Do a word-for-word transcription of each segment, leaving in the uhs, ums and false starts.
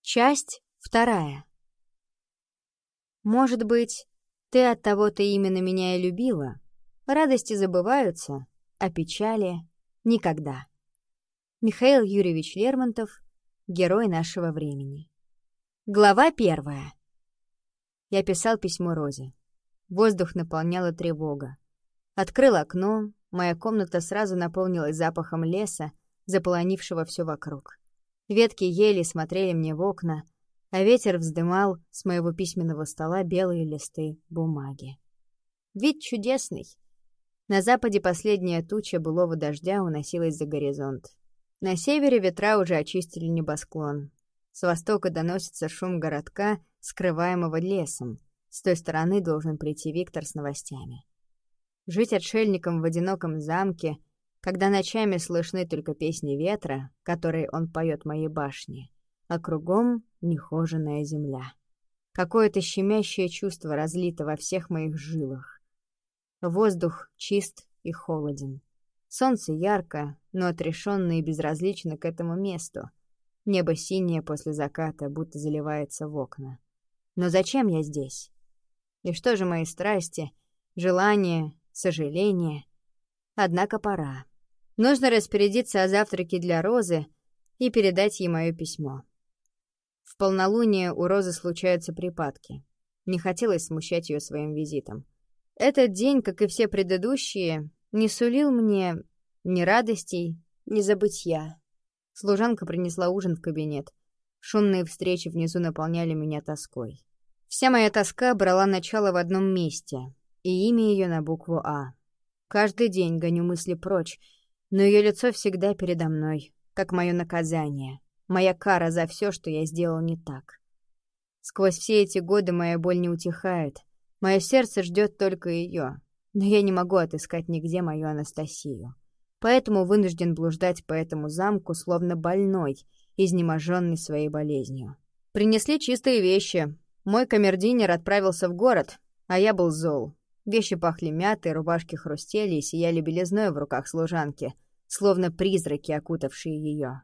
Часть вторая. Может быть, ты оттого-то именно меня и любила. Радости забываются, а печали — никогда. Михаил Юрьевич Лермонтов, герой нашего времени. Глава первая. Я писал письмо Розе. Воздух наполняла тревога. Открыл окно, моя комната сразу наполнилась запахом леса, заполонившего все вокруг. Ветки ели смотрели мне в окна, а ветер вздымал с моего письменного стола белые листы бумаги. Вид чудесный. На западе последняя туча былого дождя уносилась за горизонт. На севере ветра уже очистили небосклон. С востока доносится шум городка, скрываемого лесом. С той стороны должен прийти Виктор с новостями. Жить отшельником в одиноком замке, когда ночами слышны только песни ветра, которые он поет моей башне, а кругом нехоженая земля. Какое-то щемящее чувство разлито во всех моих жилах. Воздух чист и холоден. Солнце ярко, но отрешенно и безразлично к этому месту. Небо синее после заката, будто заливается в окна. Но зачем я здесь? И что же мои страсти, желания, сожаления? Однако пора. Нужно распорядиться о завтраке для Розы и передать ей мое письмо. В полнолуние у Розы случаются припадки. Не хотелось смущать ее своим визитом. Этот день, как и все предыдущие, не сулил мне ни радостей, ни забытья. Служанка принесла ужин в кабинет. Шумные встречи внизу наполняли меня тоской. Вся моя тоска брала начало в одном месте, и имя ее на букву «А». Каждый день гоню мысли прочь, но ее лицо всегда передо мной, как мое наказание, моя кара за все, что я сделал не так. Сквозь все эти годы моя боль не утихает, мое сердце ждет только ее, но я не могу отыскать нигде мою Анастасию, поэтому вынужден блуждать по этому замку, словно больной, изнеможенный своей болезнью. Принесли чистые вещи. Мой камердинер отправился в город, а я был зол. Вещи пахли мятой, рубашки хрустели и сияли белизной в руках служанки, словно призраки, окутавшие ее.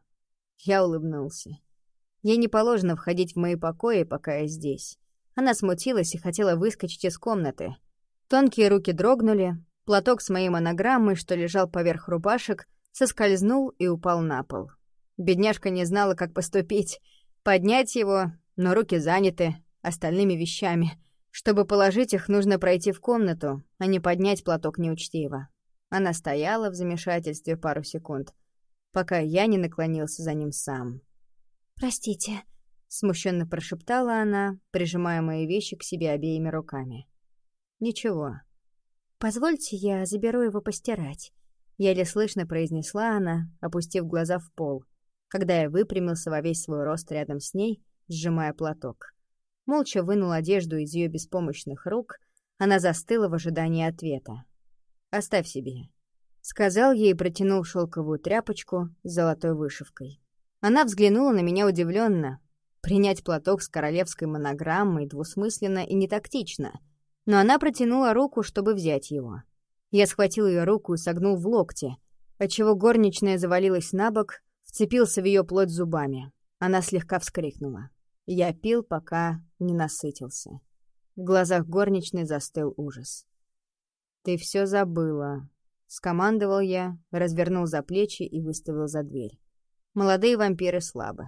Я улыбнулся. Ей не положено входить в мои покои, пока я здесь. Она смутилась и хотела выскочить из комнаты. Тонкие руки дрогнули, платок с моей монограммой, что лежал поверх рубашек, соскользнул и упал на пол. Бедняжка не знала, как поступить. Поднять его, но руки заняты остальными вещами. Чтобы положить их, нужно пройти в комнату, а не поднять платок неучтиво. Она стояла в замешательстве пару секунд, пока я не наклонился за ним сам. «Простите», — смущенно прошептала она, прижимая мои вещи к себе обеими руками. «Ничего. Позвольте, я заберу его постирать», — еле слышно произнесла она, опустив глаза в пол, когда я выпрямился во весь свой рост рядом с ней, сжимая платок. Молча вынул одежду из ее беспомощных рук, она застыла в ожидании ответа. «Оставь себе», — сказал ей и протянул шелковую тряпочку с золотой вышивкой. Она взглянула на меня удивленно. Принять платок с королевской монограммой двусмысленно и нетактично, но она протянула руку, чтобы взять его. Я схватил ее руку и согнул в локте, отчего горничная завалилась на бок, вцепился в ее плоть зубами. Она слегка вскрикнула. Я пил, пока не насытился. В глазах горничной застыл ужас. «Ты все забыла», — скомандовал я, развернул за плечи и выставил за дверь. Молодые вампиры слабы.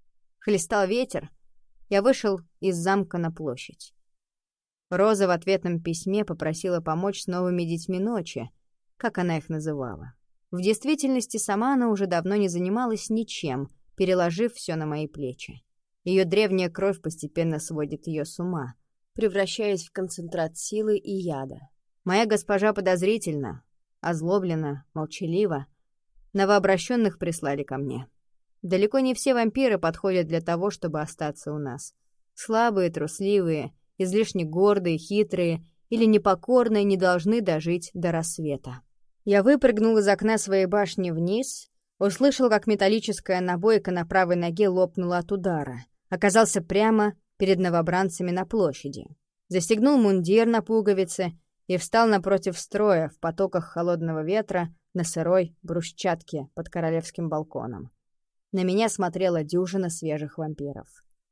Хлестал ветер. Я вышел из замка на площадь. Роза в ответном письме попросила помочь с новыми детьми ночи, как она их называла. В действительности сама она уже давно не занималась ничем, переложив все на мои плечи. Ее древняя кровь постепенно сводит ее с ума, превращаясь в концентрат силы и яда. Моя госпожа подозрительна, озлоблена, молчалива. Новообращенных прислали ко мне. Далеко не все вампиры подходят для того, чтобы остаться у нас. Слабые, трусливые, излишне гордые, хитрые или непокорные не должны дожить до рассвета. Я выпрыгнул из окна своей башни вниз, услышал, как металлическая набойка на правой ноге лопнула от удара. Оказался прямо перед новобранцами на площади. Застегнул мундир на пуговицы и встал напротив строя в потоках холодного ветра на сырой брусчатке под королевским балконом. На меня смотрела дюжина свежих вампиров.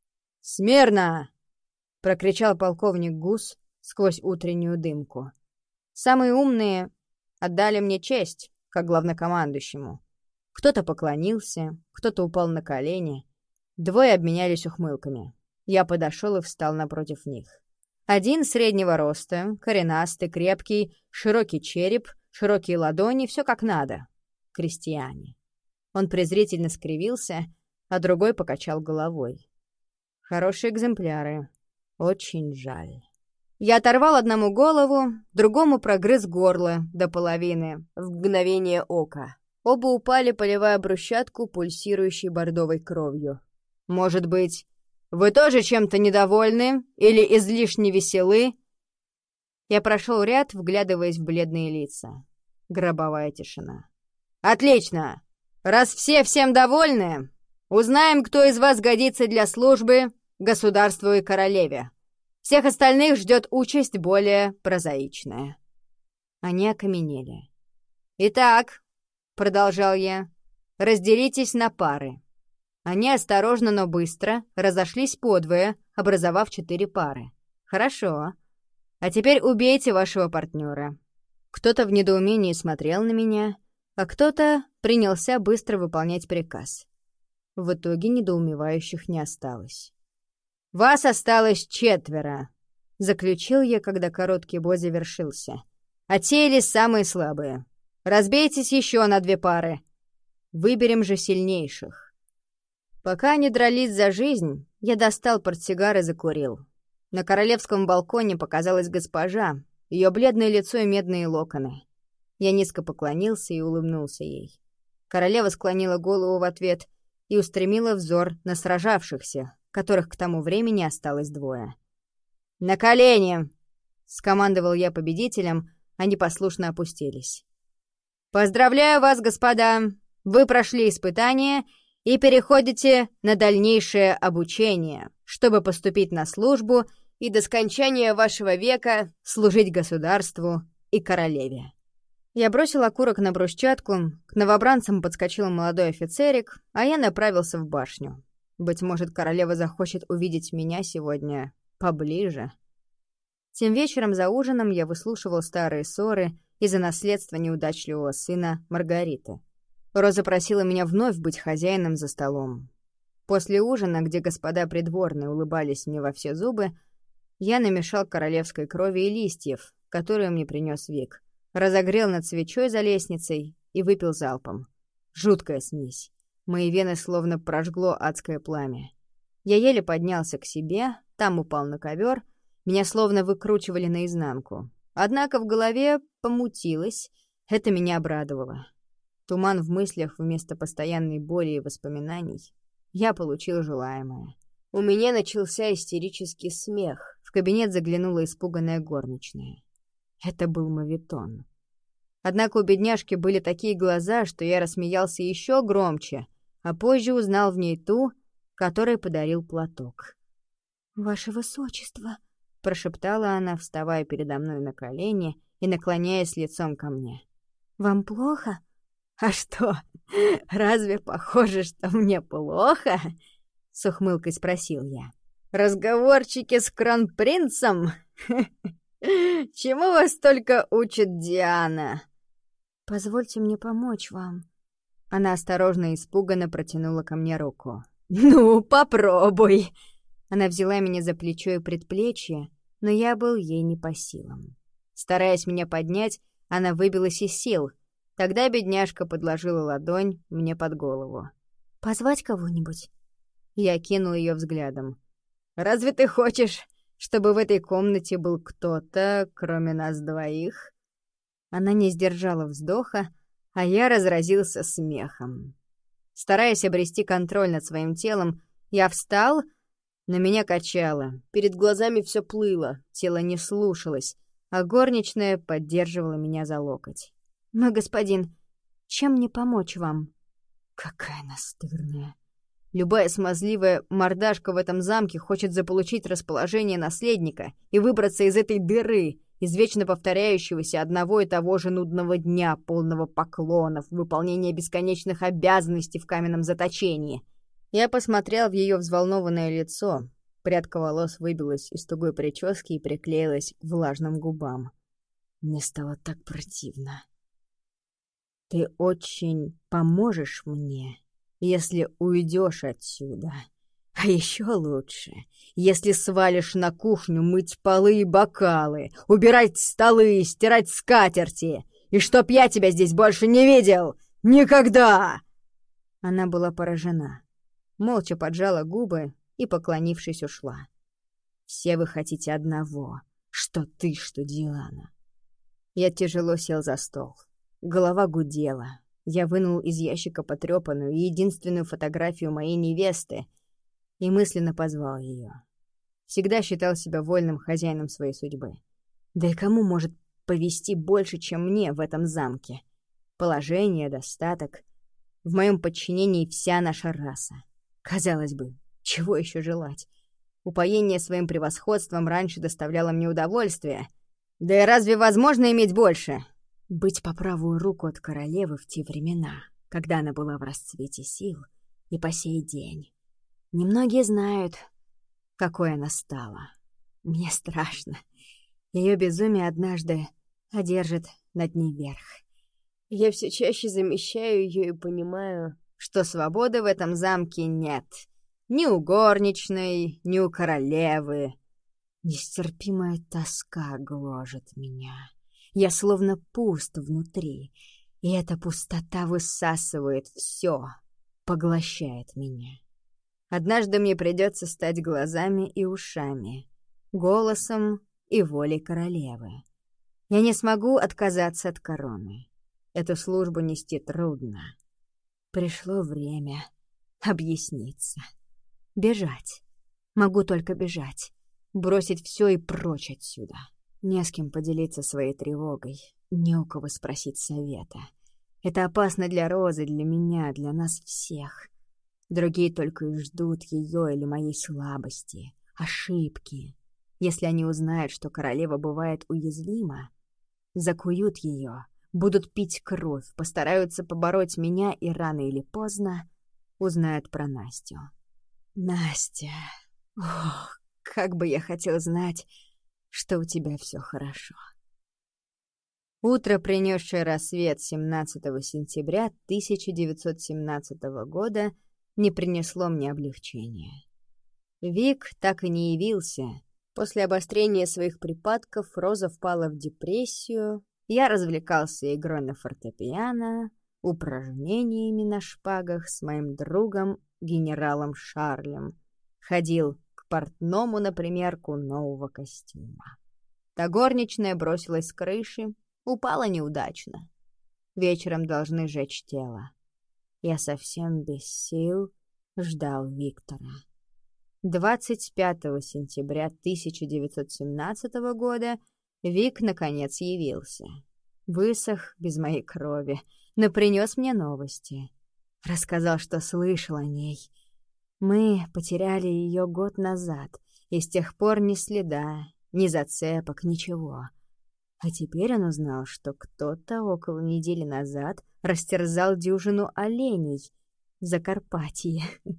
«Смирно!» — прокричал полковник Гус сквозь утреннюю дымку. Самые умные отдали мне честь, как главнокомандующему. Кто-то поклонился, кто-то упал на колени. Двое обменялись ухмылками. Я подошел и встал напротив них. Один среднего роста, коренастый, крепкий, широкий череп, широкие ладони, все как надо. Крестьяне. Он презрительно скривился, а другой покачал головой. Хорошие экземпляры. Очень жаль. Я оторвал одному голову, другому прогрыз горло до половины, в мгновение ока. Оба упали, поливая брусчатку пульсирующей бордовой кровью. «Может быть, вы тоже чем-то недовольны или излишне веселы?» Я прошел ряд, вглядываясь в бледные лица. Гробовая тишина. «Отлично! Раз все всем довольны, узнаем, кто из вас годится для службы государству и королеве. Всех остальных ждет участь более прозаичная». Они окаменели. «Итак», — продолжал я, — «разделитесь на пары». Они осторожно, но быстро разошлись подвое, образовав четыре пары. «Хорошо. А теперь убейте вашего партнера». Кто-то в недоумении смотрел на меня, а кто-то принялся быстро выполнять приказ. В итоге недоумевающих не осталось. «Вас осталось четверо», — заключил я, когда короткий бой завершился. «Отсеялись самые слабые. Разбейтесь еще на две пары. Выберем же сильнейших». Пока они дрались за жизнь, я достал портсигар и закурил. На королевском балконе показалась госпожа, ее бледное лицо и медные локоны. Я низко поклонился и улыбнулся ей. Королева склонила голову в ответ и устремила взор на сражавшихся, которых к тому времени осталось двое. «На колени!» — скомандовал я победителям, они послушно опустились. «Поздравляю вас, господа! Вы прошли испытание и переходите на дальнейшее обучение, чтобы поступить на службу и до скончания вашего века служить государству и королеве». Я бросил окурок на брусчатку, к новобранцам подскочил молодой офицерик, а я направился в башню. Быть может, королева захочет увидеть меня сегодня поближе. Тем вечером за ужином я выслушивал старые ссоры из-за наследства неудачливого сына Маргариты. Роза просила меня вновь быть хозяином за столом. После ужина, где господа придворные улыбались мне во все зубы, я намешал королевской крови и листьев, которые мне принес Вик, разогрел над свечой за лестницей и выпил залпом. Жуткая смесь. Мои вены словно прожгло адское пламя. Я еле поднялся к себе, там упал на ковер, меня словно выкручивали наизнанку. Однако в голове помутилось, это меня обрадовало. Туман в мыслях вместо постоянной боли и воспоминаний. Я получил желаемое. У меня начался истерический смех. В кабинет заглянула испуганная горничная. Это был моветон. Однако у бедняжки были такие глаза, что я рассмеялся еще громче, а позже узнал в ней ту, которой подарил платок. «Ваше высочество», — прошептала она, вставая передо мной на колени и наклоняясь лицом ко мне. «Вам плохо?» «А что, разве похоже, что мне плохо?» — с ухмылкой спросил я. «Разговорчики с кронпринцем? Чему вас только учит Диана?» «Позвольте мне помочь вам». Она осторожно и испуганно протянула ко мне руку. «Ну, попробуй!» Она взяла меня за плечо и предплечье, но я был ей не по силам. Стараясь меня поднять, она выбилась из сил. Тогда бедняжка подложила ладонь мне под голову. «Позвать кого-нибудь?» Я кинул ее взглядом. «Разве ты хочешь, чтобы в этой комнате был кто-то, кроме нас двоих?» Она не сдержала вздоха, а я разразился смехом. Стараясь обрести контроль над своим телом, я встал, но меня качало. Перед глазами все плыло, тело не слушалось, а горничная поддерживала меня за локоть. «Мой господин, чем мне помочь вам?» Какая настырная. Любая смазливая мордашка в этом замке хочет заполучить расположение наследника и выбраться из этой дыры, из вечно повторяющегося одного и того же нудного дня, полного поклонов, выполнения бесконечных обязанностей в каменном заточении. Я посмотрел в ее взволнованное лицо. Прядка волос выбилась из тугой прически и приклеилась к влажным губам. Мне стало так противно. «Ты очень поможешь мне, если уйдешь отсюда. А еще лучше, если свалишь на кухню мыть полы и бокалы, убирать столы, стирать скатерти, и чтоб я тебя здесь больше не видел! Никогда!» Она была поражена, молча поджала губы и, поклонившись, ушла. «Все вы хотите одного, что ты, что Диана». Я тяжело сел за стол. Голова гудела. Я вынул из ящика потрепанную и единственную фотографию моей невесты и мысленно позвал ее. Всегда считал себя вольным хозяином своей судьбы. Да и кому может повести больше, чем мне в этом замке? Положение, достаток. В моем подчинении вся наша раса. Казалось бы, чего еще желать? Упоение своим превосходством раньше доставляло мне удовольствие. Да и разве возможно иметь больше? Быть по правую руку от королевы в те времена, когда она была в расцвете сил, и по сей день. Немногие знают, какой она стала. Мне страшно. Ее безумие однажды одержит над ней верх. Я все чаще замещаю ее и понимаю, что свободы в этом замке нет. Ни у горничной, ни у королевы. Нестерпимая тоска гложет меня. Я словно пуст внутри, и эта пустота высасывает все, поглощает меня. Однажды мне придется стать глазами и ушами, голосом и волей королевы. Я не смогу отказаться от короны. Эту службу нести трудно. Пришло время объясниться. Бежать. Могу только бежать. Бросить все и прочь отсюда. Не с кем поделиться своей тревогой. Не у кого спросить совета. Это опасно для Розы, для меня, для нас всех. Другие только и ждут ее или моей слабости, ошибки. Если они узнают, что королева бывает уязвима, закуют ее, будут пить кровь, постараются побороть меня и рано или поздно узнают про Настю. Настя, ох, как бы я хотел знать, что у тебя все хорошо. Утро, принесшее рассвет семнадцатого сентября тысяча девятьсот семнадцатого года, не принесло мне облегчения. Вик так и не явился. После обострения своих припадков Роза впала в депрессию. Я развлекался игрой на фортепиано, упражнениями на шпагах с моим другом, генералом Шарлем. Ходил к портному на примерку нового костюма. Та горничная бросилась с крыши, упала неудачно. Вечером должны жечь тело. Я совсем без сил ждал Виктора. двадцать пятого сентября тысяча девятьсот семнадцатого года Вик наконец явился. Высох без моей крови, но принес мне новости. Рассказал, что слышал о ней. Мы потеряли ее год назад, и с тех пор ни следа, ни зацепок, ничего. А теперь он узнал, что кто-то около недели назад растерзал дюжину оленей в Закарпатье.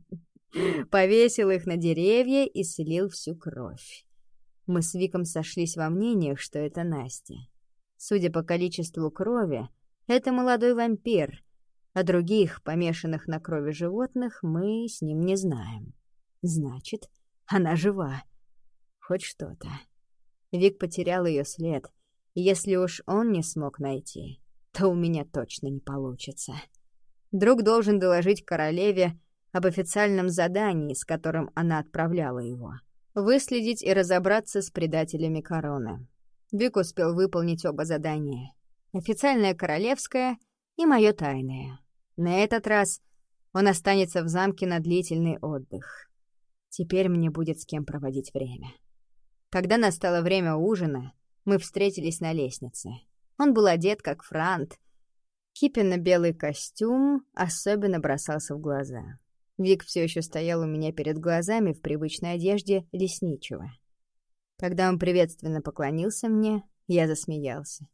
Повесил их на деревья и слил всю кровь. Мы с Виком сошлись во мнениях, что это Настя. Судя по количеству крови, это молодой вампир, а других, помешанных на крови животных, мы с ним не знаем. Значит, она жива. Хоть что-то. Вик потерял ее след. Если уж он не смог найти, то у меня точно не получится. Друг должен доложить королеве об официальном задании, с которым она отправляла его. Выследить и разобраться с предателями короны. Вик успел выполнить оба задания. Официальное королевское и мое тайное. На этот раз он останется в замке на длительный отдых. Теперь мне будет с кем проводить время. Когда настало время ужина, мы встретились на лестнице. Он был одет как франт. Кипенно-белый костюм особенно бросался в глаза. Вик все еще стоял у меня перед глазами в привычной одежде лесничего. Когда он приветственно поклонился мне, я засмеялся.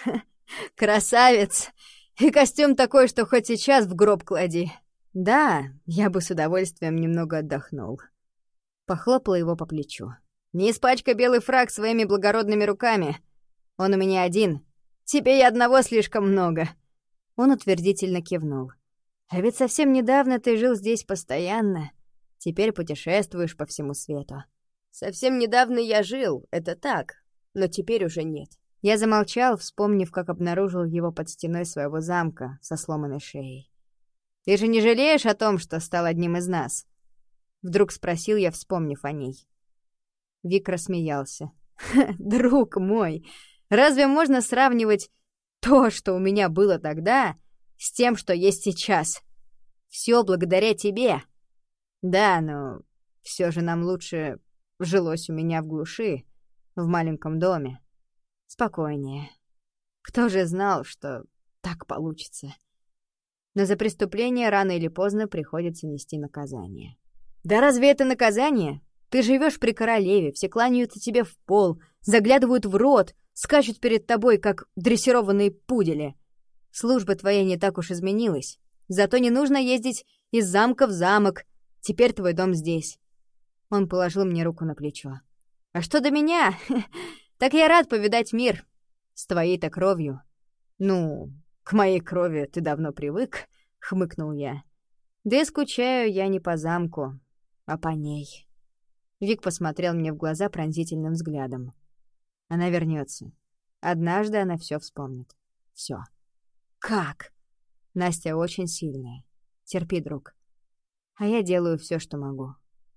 «Красавец! И костюм такой, что хоть сейчас в гроб клади!» «Да, я бы с удовольствием немного отдохнул». Похлопала его по плечу. «Не испачкай белый фрак своими благородными руками. Он у меня один. Тебе и одного слишком много». Он утвердительно кивнул. «А ведь совсем недавно ты жил здесь постоянно. Теперь путешествуешь по всему свету». «Совсем недавно я жил, это так, но теперь уже нет». Я замолчал, вспомнив, как обнаружил его под стеной своего замка со сломанной шеей. «Ты же не жалеешь о том, что стал одним из нас?» Вдруг спросил я, вспомнив о ней. Вик рассмеялся. «Друг мой, разве можно сравнивать то, что у меня было тогда, с тем, что есть сейчас? Все благодаря тебе. Да, но все же нам лучше жилось у меня в глуши, в маленьком доме. Спокойнее. Кто же знал, что так получится? Но за преступление рано или поздно приходится нести наказание». «Да разве это наказание? Ты живешь при королеве, все кланяются тебе в пол, заглядывают в рот, скачут перед тобой, как дрессированные пудели. Служба твоя не так уж изменилась. Зато не нужно ездить из замка в замок. Теперь твой дом здесь». Он положил мне руку на плечо. «А что до меня? Так я рад повидать мир. С твоей-то кровью». «Ну, к моей крови ты давно привык», — хмыкнул я. «Да и скучаю я не по замку, а по ней». Вик посмотрел мне в глаза пронзительным взглядом. «Она вернется. Однажды она все вспомнит. Все. «Как?» «Настя очень сильная. Терпи, друг. А я делаю все, что могу».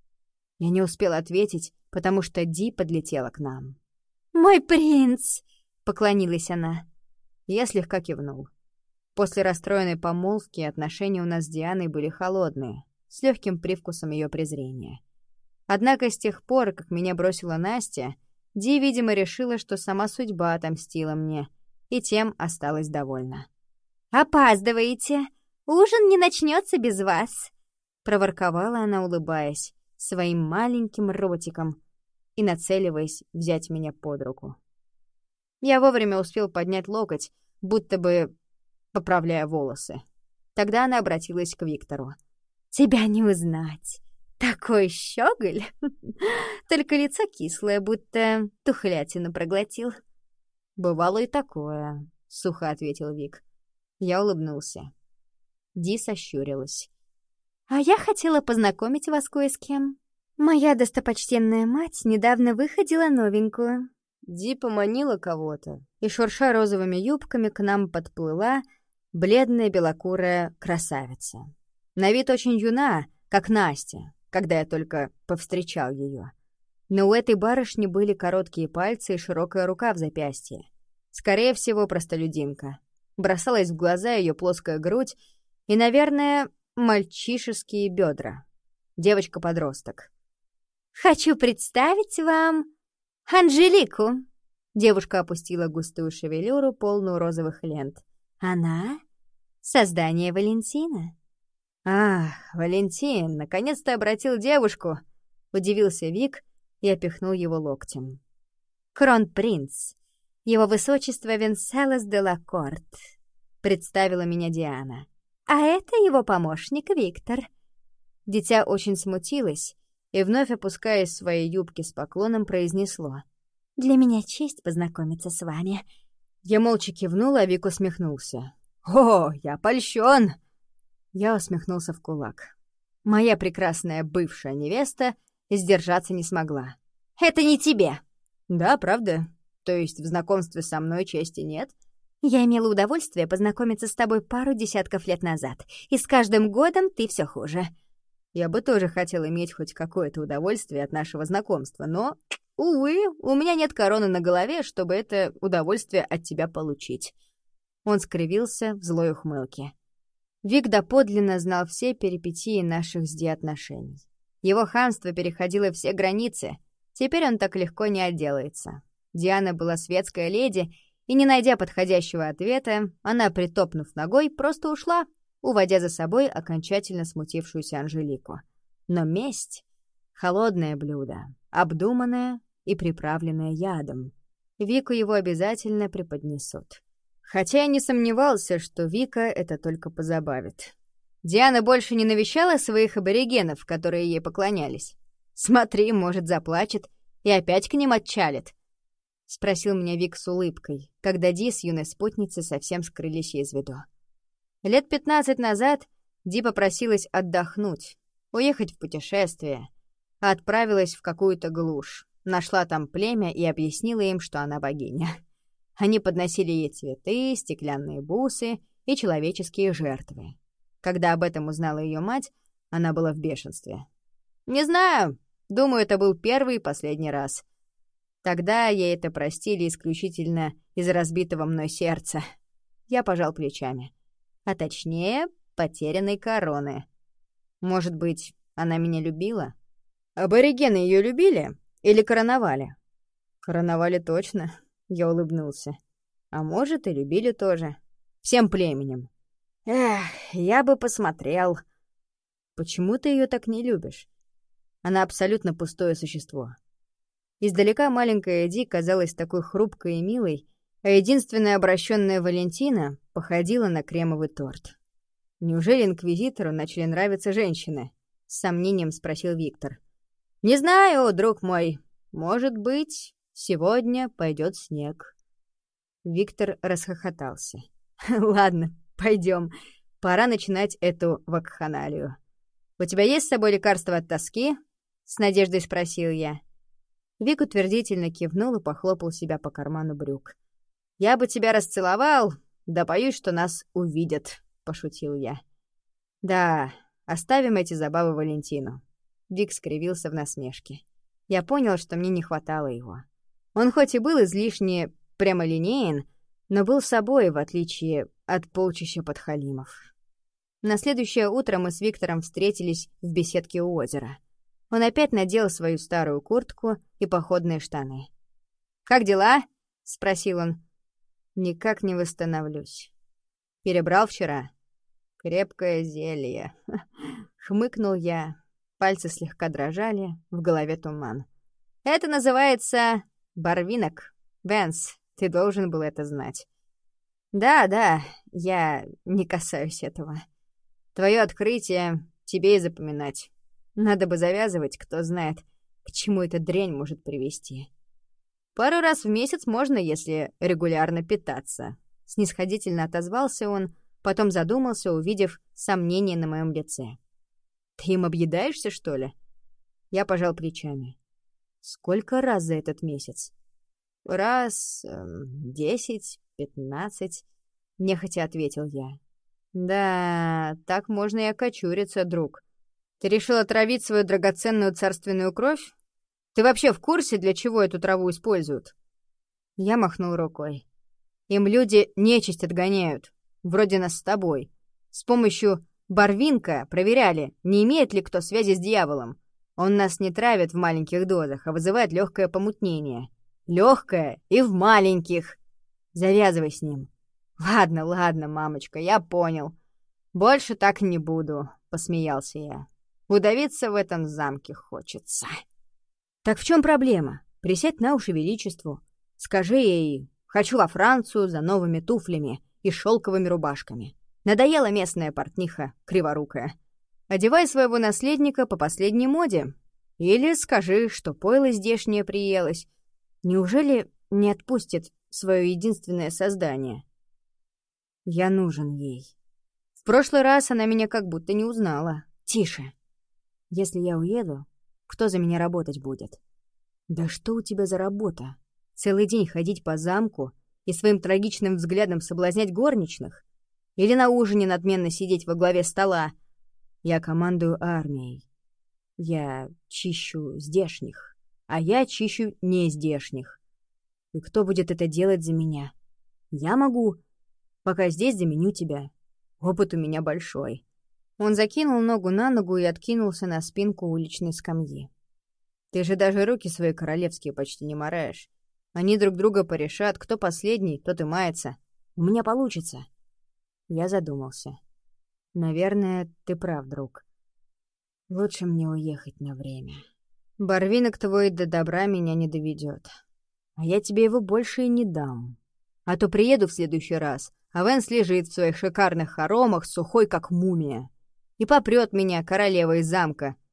Я не успел ответить, потому что Ди подлетела к нам. «Мой принц!» — поклонилась она. Я слегка кивнул. После расстроенной помолвки отношения у нас с Дианой были холодные, с легким привкусом ее презрения. Однако с тех пор, как меня бросила Настя, Ди, видимо, решила, что сама судьба отомстила мне, и тем осталась довольна. «Опаздываете! Ужин не начнется без вас!» — проворковала она, улыбаясь своим маленьким ротиком и нацеливаясь взять меня под руку. Я вовремя успел поднять локоть, будто бы поправляя волосы. Тогда она обратилась к Виктору. «Тебя не узнать. Такой щеголь. Только лицо кислое, будто тухлятину проглотил». «Бывало и такое», — сухо ответил Вик. Я улыбнулся. Ди сощурилась. «А я хотела познакомить вас кое с кем. Моя достопочтенная мать недавно выходила новенькую». Ди поманила кого-то, и, шурша розовыми юбками, к нам подплыла бледная белокурая красавица. На вид очень юна, как Настя, когда я только повстречал ее. Но у этой барышни были короткие пальцы и широкая рука в запястье. Скорее всего, простолюдинка. Бросалась в глаза ее плоская грудь и, наверное, мальчишеские бедра. Девочка-подросток. «Хочу представить вам Анжелику!» Девушка опустила густую шевелюру, полную розовых лент. «Она — создание Валентина». «Ах, Валентин, наконец-то обратил девушку!» — удивился Вик и опихнул его локтем. «Кронпринц, его высочество Венселос де Лакорт», — представила меня Диана. «А это его помощник Виктор». Дитя очень смутилось и, вновь опускаясь в свои юбки с поклоном, произнесло: «Для меня честь познакомиться с вами». Я молча кивнула, а Вик усмехнулся. «О, я польщен!» Я усмехнулся в кулак. Моя прекрасная бывшая невеста сдержаться не смогла. «Это не тебе!» «Да, правда? То есть в знакомстве со мной чести нет?» «Я имела удовольствие познакомиться с тобой пару десятков лет назад, и с каждым годом ты все хуже». «Я бы тоже хотел иметь хоть какое-то удовольствие от нашего знакомства, но, увы, у меня нет короны на голове, чтобы это удовольствие от тебя получить». Он скривился в злой ухмылке. Вик доподлинно знал все перипетии наших с Ди отношений. Его хамство переходило все границы. Теперь он так легко не отделается. Диана была светская леди, и, не найдя подходящего ответа, она, притопнув ногой, просто ушла, уводя за собой окончательно смутившуюся Анжелику. Но месть — холодное блюдо, обдуманное и приправленное ядом. Вику его обязательно преподнесут. Хотя я не сомневался, что Вика это только позабавит. «Диана больше не навещала своих аборигенов, которые ей поклонялись?» — Смотри, может, заплачет и опять к ним отчалит. Спросил меня Вик с улыбкой, когда Ди с юной спутницей совсем скрылись из виду. Лет пятнадцать назад Ди попросилась отдохнуть, уехать в путешествие, а отправилась в какую-то глушь, нашла там племя и объяснила им, что она богиня. Они подносили ей цветы, стеклянные бусы и человеческие жертвы. Когда об этом узнала ее мать, она была в бешенстве. «Не знаю, думаю, это был первый и последний раз. Тогда ей это простили исключительно из разбитого мной сердца». Я пожал плечами. А точнее, потерянной короны. Может быть, она меня любила? Аборигены ее любили или короновали? Короновали точно, я улыбнулся. А может, и любили тоже. Всем племенем. Эх, я бы посмотрел. Почему ты ее так не любишь? Она абсолютно пустое существо. Издалека маленькая Ди казалась такой хрупкой и милой, а единственная обращенная Валентина походила на кремовый торт. «Неужели инквизитору начали нравиться женщины?» — с сомнением спросил Виктор. «Не знаю, друг мой. Может быть, сегодня пойдет снег». Виктор расхохотался. «Ладно, пойдем. Пора начинать эту вакханалию. У тебя есть с собой лекарство от тоски?» — с надеждой спросил я. Вик утвердительно кивнул и похлопал себя по карману брюк. «Я бы тебя расцеловал, да боюсь, что нас увидят», — пошутил я. «Да, оставим эти забавы Валентину». Вик скривился в насмешке. Я понял, что мне не хватало его. Он хоть и был излишне прямолинеен, но был собой, в отличие от полчища подхалимов. На следующее утро мы с Виктором встретились в беседке у озера. Он опять надел свою старую куртку и походные штаны. «Как дела?» — спросил он. «Никак не восстановлюсь. Перебрал вчера?» «Крепкое зелье», — хмыкнул я. Пальцы слегка дрожали, в голове туман. «Это называется барвинок. Венс, ты должен был это знать». «Да, да, я не касаюсь этого. Твое открытие тебе и запоминать. Надо бы завязывать, кто знает, к чему эта дрянь может привести. Пару раз в месяц можно, если регулярно питаться». Снисходительно отозвался он, потом задумался, увидев сомнение на моем лице. «Ты им объедаешься, что ли?» Я пожал плечами. «Сколько раз за этот месяц?» «Раз... Эм, десять, пятнадцать», — нехотя ответил я. «Да, так можно и окочуриться, друг. Ты решил отравить свою драгоценную царственную кровь? Ты вообще в курсе, для чего эту траву используют?» Я махнул рукой. «Им люди нечисть отгоняют, вроде нас с тобой. С помощью барвинка проверяли, не имеет ли кто связи с дьяволом. Он нас не травит в маленьких дозах, а вызывает легкое помутнение. Легкое и в маленьких. Завязывай с ним». «Ладно, ладно, мамочка, я понял. Больше так не буду», — посмеялся я. «Удавиться в этом замке хочется». «Так в чем проблема? Присядь на уши величеству. Скажи ей: хочу во Францию за новыми туфлями и шелковыми рубашками. Надоела местная портниха криворукая. Одевай своего наследника по последней моде. Или скажи, что пойло здешнее приелось. Неужели не отпустит свое единственное создание?» Я нужен ей. В прошлый раз она меня как будто не узнала. Тише. Если я уеду, кто за меня работать будет? Да что у тебя за работа? Целый день ходить по замку и своим трагичным взглядом соблазнять горничных? Или на ужине надменно сидеть во главе стола? Я командую армией. Я чищу здешних, а я чищу нездешних. И кто будет это делать за меня? Я могу. Пока здесь заменю тебя. Опыт у меня большой». Он закинул ногу на ногу и откинулся на спинку уличной скамьи. «Ты же даже руки свои королевские почти не мораешь. Они друг друга порешат, кто последний, тот и мается. У меня получится». Я задумался. «Наверное, ты прав, друг. Лучше мне уехать на время. Барвинок твой до добра меня не доведет. А я тебе его больше и не дам. А то приеду в следующий раз, а Венс лежит в своих шикарных хоромах, сухой как мумия, и попрет меня королева из замка,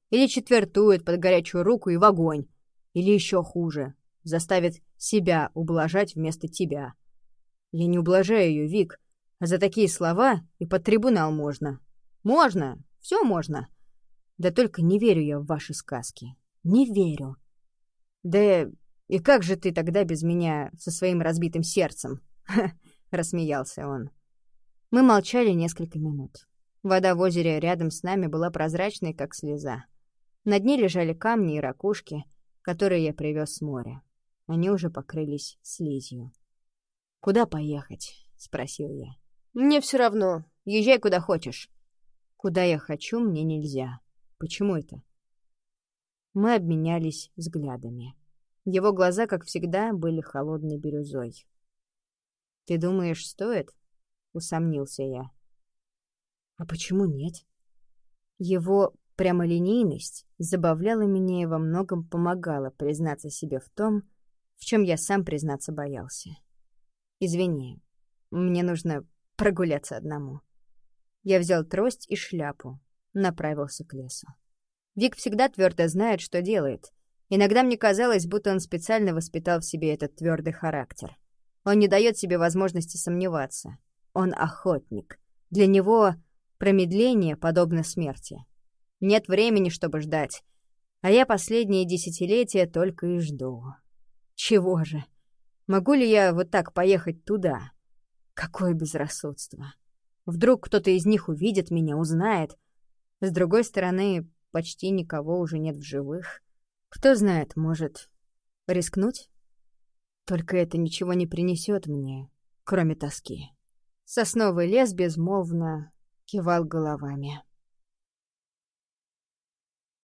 Или четвертует под горячую руку и в огонь. Или еще хуже, заставит себя ублажать вместо тебя. Я не ублажаю ее, Вик, а за такие слова и под трибунал можно. Можно, все можно. Да только не верю я в ваши сказки. Не верю. Да и как же ты тогда без меня со своим разбитым сердцем? Ха, рассмеялся он. Мы молчали несколько минут. Вода в озере рядом с нами была прозрачной, как слеза. На дне лежали камни и ракушки, которые я привез с моря. Они уже покрылись слизью. «Куда поехать?» — спросил я. «Мне все равно. Езжай куда хочешь». «Куда я хочу, мне нельзя. Почему это?» Мы обменялись взглядами. Его глаза, как всегда, были холодной бирюзой. «Ты думаешь, стоит?» — усомнился я. «А почему нет?» Его прямолинейность забавляла меня и во многом помогала признаться себе в том, в чем я сам признаться боялся. «Извини, мне нужно прогуляться одному». Я взял трость и шляпу, направился к лесу. Вик всегда твердо знает, что делает. Иногда мне казалось, будто он специально воспитал в себе этот твердый характер. Он не дает себе возможности сомневаться. Он охотник. Для него промедление подобно смерти. Нет времени, чтобы ждать. А я последние десятилетия только и жду. Чего же? Могу ли я вот так поехать туда? Какое безрассудство. Вдруг кто-то из них увидит меня, узнает. С другой стороны, почти никого уже нет в живых. Кто знает, может, рискнуть? Только это ничего не принесет мне, кроме тоски. Сосновый лес безмолвно кивал головами.